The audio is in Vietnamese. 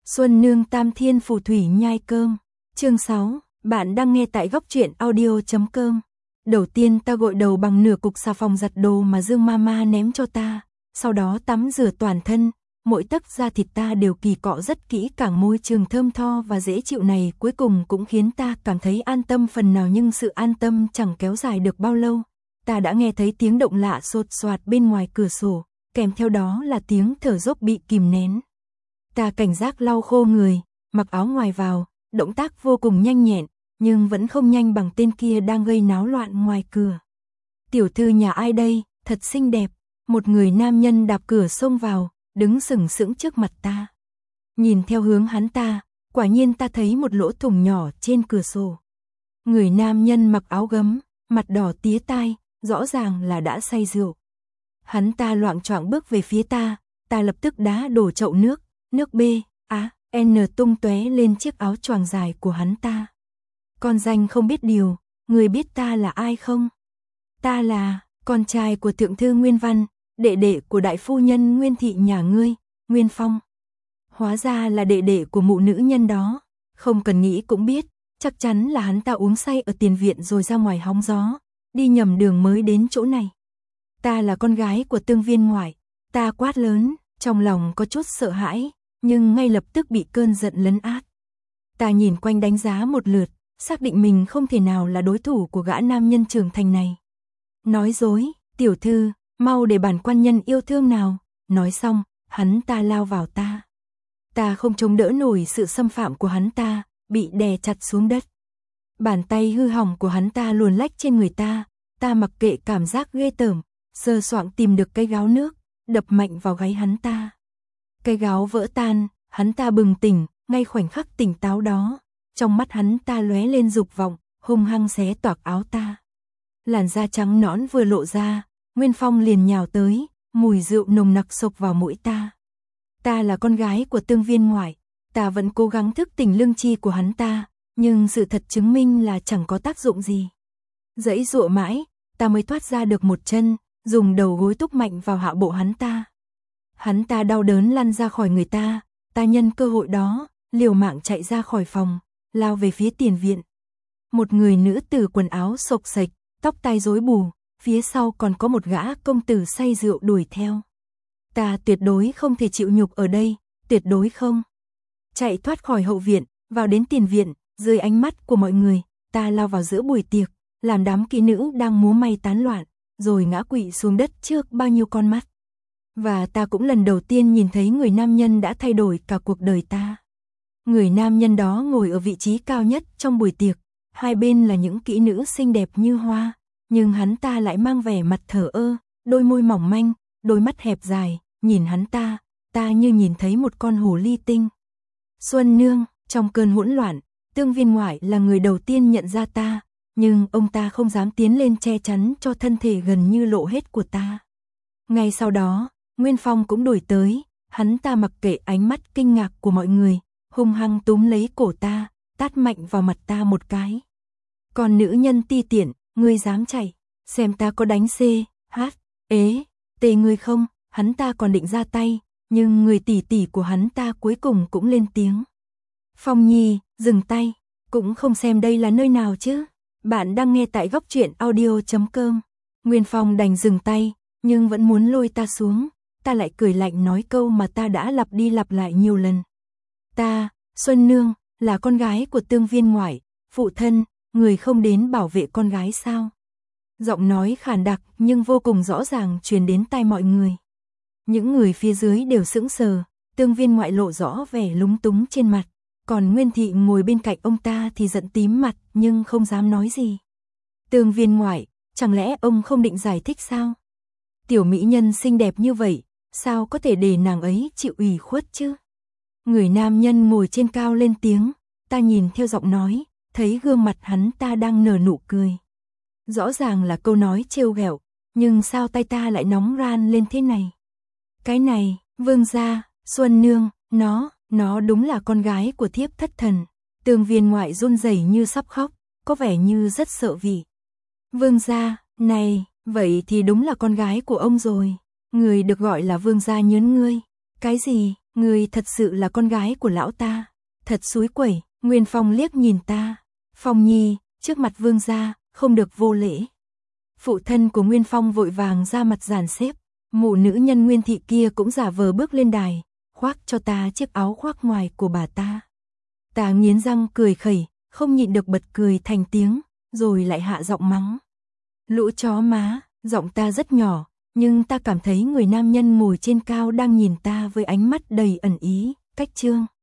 Xuân nương tam thiên phù thủy nhai cơm. Chương 6, bạn đang nghe tại góc truyện audio.com. Đầu tiên ta gội đầu bằng nửa cục xà phòng giặt đồ mà Dương Mama ném cho ta, sau đó tắm rửa toàn thân, mỗi tấc da thịt ta đều kỳ cọ rất kỹ càng, môi trường thơm tho và dễ chịu này cuối cùng cũng khiến ta cảm thấy an tâm phần nào, nhưng sự an tâm chẳng kéo dài được bao lâu. Ta đã nghe thấy tiếng động lạ sột soạt bên ngoài cửa sổ, kèm theo đó là tiếng thở dốc bị kìm nén. Ta cảnh giác lau khô người, mặc áo ngoài vào, động tác vô cùng nhanh nhẹn, nhưng vẫn không nhanh bằng tên kia đang gây náo loạn ngoài cửa. Tiểu thư nhà ai đây, thật xinh đẹp. Một người nam nhân đạp cửa xông vào, đứng sừng sững trước mặt ta. Nhìn theo hướng hắn ta, quả nhiên ta thấy một lỗ thủng nhỏ trên cửa sổ. Người nam nhân mặc áo gấm, mặt đỏ tía tai, rõ ràng là đã say rượu. Hắn ta loạng choạng bước về phía ta, ta lập tức đá đổ chậu nước B, N tung tóe lên chiếc áo choàng dài của hắn ta. Con danh không biết điều, người biết ta là ai không? Ta là con trai của thượng thư Nguyên Văn, đệ đệ của đại phu nhân Nguyên thị nhà ngươi, Nguyên Phong. Hóa ra là đệ đệ của mụ nữ nhân đó, không cần nghĩ cũng biết, chắc chắn là hắn ta uống say ở tiền viện rồi ra ngoài hóng gió, đi nhầm đường mới đến chỗ này. Ta là con gái của Tương Viên ngoại, ta quát lớn, trong lòng có chút sợ hãi, nhưng ngay lập tức bị cơn giận lấn át. Ta nhìn quanh đánh giá một lượt, xác định mình không thể nào là đối thủ của gã nam nhân trưởng thành này. Nói dối, tiểu thư, mau để bản quan nhân yêu thương nào. Nói xong, hắn ta lao vào ta. Ta không chống đỡ nổi sự xâm phạm của hắn ta, bị đè chặt xuống đất. Bàn tay hư hỏng của hắn ta luồn lách trên người ta, ta mặc kệ cảm giác ghê tởm, sờ soạng tìm được cái gáo nước, đập mạnh vào gáy hắn ta. Cái gáo vỡ tan, hắn ta bừng tỉnh, ngay khoảnh khắc tỉnh táo đó, trong mắt hắn ta lóe lên dục vọng, hung hăng xé toạc áo ta. Làn da trắng nõn vừa lộ ra, Nguyên Phong liền nhào tới, mùi rượu nồng nặc xộc vào mũi ta. Ta là con gái của Tương Viên ngoại, ta vẫn cố gắng thức tỉnh lương tri của hắn ta, nhưng sự thật chứng minh là chẳng có tác dụng gì. Giãy giụa mãi, ta mới thoát ra được một chân, dùng đầu gối túc mạnh vào hạ bộ hắn ta. Hắn ta đau đớn lăn ra khỏi người ta, ta nhân cơ hội đó, liều mạng chạy ra khỏi phòng, lao về phía tiền viện. Một người nữ tử quần áo xộc xệch, tóc tai rối bù, phía sau còn có một gã công tử say rượu đuổi theo. Ta tuyệt đối không thể chịu nhục ở đây, tuyệt đối không. Chạy thoát khỏi hậu viện, vào đến tiền viện, dưới ánh mắt của mọi người, ta lao vào giữa buổi tiệc, làm đám kỹ nữ đang múa may tán loạn, rồi ngã quỵ xuống đất trước bao nhiêu con mắt. Và ta cũng lần đầu tiên nhìn thấy người nam nhân đã thay đổi cả cuộc đời ta. Người nam nhân đó ngồi ở vị trí cao nhất trong buổi tiệc, hai bên là những kỹ nữ xinh đẹp như hoa, nhưng hắn ta lại mang vẻ mặt thờ ơ, đôi môi mỏng manh, đôi mắt hẹp dài, nhìn hắn ta như nhìn thấy một con hồ ly tinh. Xuân nương, trong cơn hỗn loạn, Tương Viên ngoại là người đầu tiên nhận ra ta, nhưng ông ta không dám tiến lên che chắn cho thân thể gần như lộ hết của ta. Ngay sau đó, Nguyên Phong cũng đuổi tới, hắn ta mặc kệ ánh mắt kinh ngạc của mọi người, hung hăng túm lấy cổ ta, tát mạnh vào mặt ta một cái. Còn nữ nhân ti tiện, ngươi dám chạy, xem ta có đánh T ngươi không? Hắn ta còn định ra tay, nhưng người tỷ tỷ của hắn ta cuối cùng cũng lên tiếng. Phong Nhi, dừng tay, cũng không xem đây là nơi nào chứ. Bạn đang nghe tại góc truyện audio.com. Nguyên Phong đành dừng tay, nhưng vẫn muốn lôi ta xuống. Ta lại cười lạnh nói câu mà ta đã lặp đi lặp lại nhiều lần. Ta, Xuân nương, là con gái của Tương Viên ngoại, phụ thân, người không đến bảo vệ con gái sao? Giọng nói khàn đặc nhưng vô cùng rõ ràng truyền đến tai mọi người. Những người phía dưới đều sững sờ, Tương Viên ngoại lộ rõ vẻ lúng túng trên mặt, còn Nguyên thị ngồi bên cạnh ông ta thì giận tím mặt nhưng không dám nói gì. Tương Viên ngoại, chẳng lẽ ông không định giải thích sao? Tiểu mỹ nhân xinh đẹp như vậy, sao có thể để nàng ấy chịu ủy khuất chứ? Người nam nhân ngồi trên cao lên tiếng, ta nhìn theo giọng nói, thấy gương mặt hắn ta đang nở nụ cười. Rõ ràng là câu nói trêu ghẹo, nhưng sao tay ta lại nóng ran lên thế này? Cái này, vương gia, Xuân nương, nó đúng là con gái của thiếp thất thần. Tương Viên ngoại run rẩy như sắp khóc, có vẻ như rất sợ vị. Vương gia, này, vậy thì đúng là con gái của ông rồi. Người được gọi là vương gia nhớn ngươi. Cái gì? Người thật sự là con gái của lão ta. Thật xúi quẩy. Nguyên Phong liếc nhìn ta. Phong Nhi, trước mặt vương gia, không được vô lễ. Phụ thân của Nguyên Phong vội vàng ra mặt dàn xếp. Mụ nữ nhân Nguyên thị kia cũng giả vờ bước lên đài, khoác cho ta chiếc áo khoác ngoài của bà ta. Ta nghiến răng cười khẩy, không nhịn được bật cười thành tiếng, rồi lại hạ giọng mắng. Lũ chó má, giọng ta rất nhỏ, nhưng ta cảm thấy người nam nhân ngồi trên cao đang nhìn ta với ánh mắt đầy ẩn ý. Cách chương